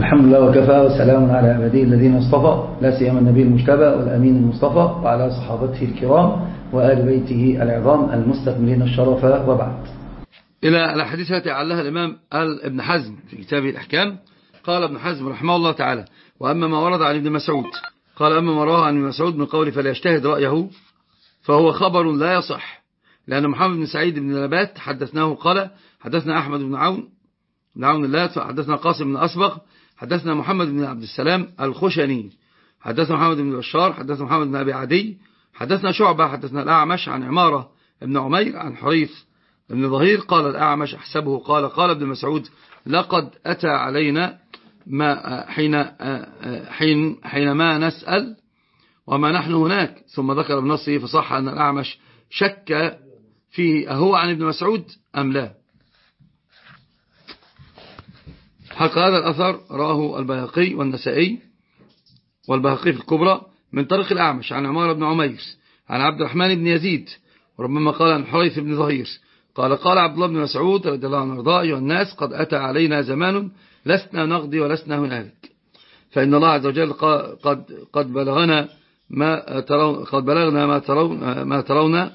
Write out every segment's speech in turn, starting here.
الحمد لله وكفى وسلام على عباده الذين اصطفى، لا سيما النبي المجتبى والأمين المصطفى وعلى صحابته الكرام وآل بيته العظام المستكملين الشرف، وبعد. إلى الحديث التي علها الإمام ابن حزم في كتابه الأحكام. قال ابن حزم رحمه الله تعالى: وأما ما ورد عن ابن مسعود، قال: أما ما رواه عن ابن مسعود من قوله فليجتهد رأيه فهو خبر لا يصح، لأن محمد بن سعيد بن نبات حدثناه قال: حدثنا أحمد بن عون الله، حدثنا قاسم بن أصبغ، حدثنا محمد بن عبد السلام الخشني، حدثنا محمد بن بشار، حدثنا محمد بن أبي عدي، حدثنا شعبة، حدثنا الأعمش عن عمارة بن عمير عن حريث بن ظهير قال الأعمش أحسبه قال ابن مسعود: لقد أتى علينا ما حينما نسأل وما نحن هناك. ثم ذكر بنصه فصح أن الأعمش شك فيه أهو عن ابن مسعود أم لا. حق هذا الأثر راه البيهقي والنسائي والبيهقي في الكبرى من طريق الأعمش عن عمارة بن عمير عن عبد الرحمن بن يزيد، وربما قال عن حريث بن ظهير قال عبد الله بن مسعود رضي الله عنه وارضاه: أيها الناس، قد أتى علينا زمان لسنا نغدي ولسنا هنالك، فإن الله عز وجل قد بلغنا ما ترون،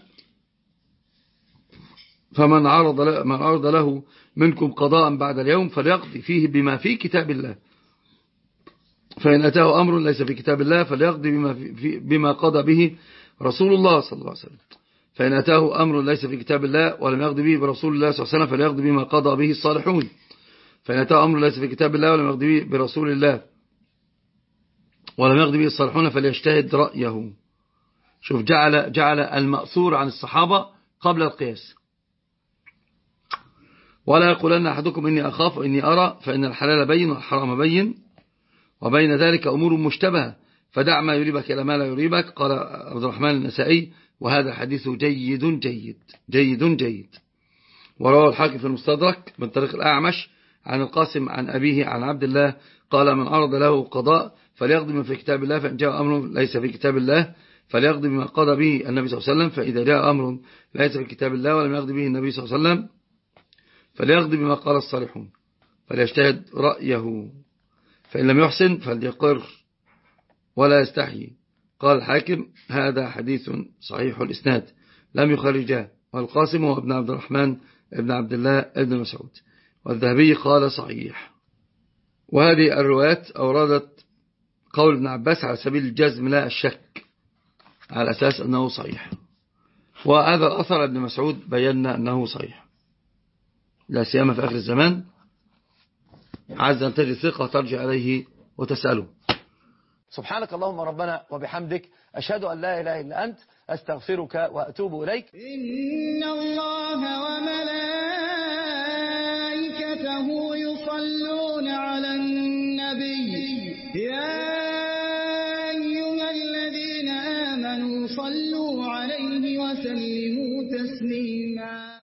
فمن عرض له منكم قضاء بعد اليوم فليقضي فيه بما في كتاب الله، فإن أتاه أمر ليس في كتاب الله فليقضي بما قضى به رسول الله صلى الله عليه وسلم، فإن أتاه أمر ليس في كتاب الله ولم يقضي به برسول الله صلى الله عليه وسلم فليقضي بما قضى به الصالحون، فإن أتاه أمر ليس في كتاب الله ولم يقضي به برسول الله ولم يقضي به الصالحون فليجتهد رأيه. شوف، جعل المأثور عن الصحابة قبل القياس. ولا يقولن أحدكم إني أخاف وإني أرى، فإن الحلال بين والحرام بين وبين ذلك أمور مشتبهة، فدع ما يريبك إلى ما لا يريبك. قال عبد الرحمن النسائي: وهذا حديث جيد. وروى الحاكم في المستدرك من طريق الأعمش عن القاسم عن أبيه عن عبد الله قال: من عرض له قضاء فليقضي ما في كتاب الله، فإن جاء أمر ليس في كتاب الله فليقضي بما قضى به النبي صلى الله عليه وسلم، فإذا جاء أمر ليس في كتاب الله ولم يقضي به النبي صلى الله عليه وسلم فليقضي بما قال الصالحون، فليجتهد رأيه، فإن لم يحسن فليقر ولا يستحيي. قال الحاكم: هذا حديث صحيح الإسناد لم يخرجاه، والقاسم هو ابن عبد الرحمن ابن عبد الله ابن مسعود، والذهبي قال صحيح. وهذه الروايات أوردت قول ابن عباس على سبيل الجزم لا الشك، على أساس أنه صحيح، وهذا الأثر ابن مسعود بينا أنه صحيح، لا سيما في آخر الزمان عز أن تجد ثقة ترجع عليه وتسأله. سبحانك اللهم ربنا وبحمدك، أشهد أن لا إله إلا أنت، أستغفرك وأتوب إليك. إن الله وملائكته يصلون على النبي، يا أيها الذين آمنوا صلوا عليه وسلموا تسليما.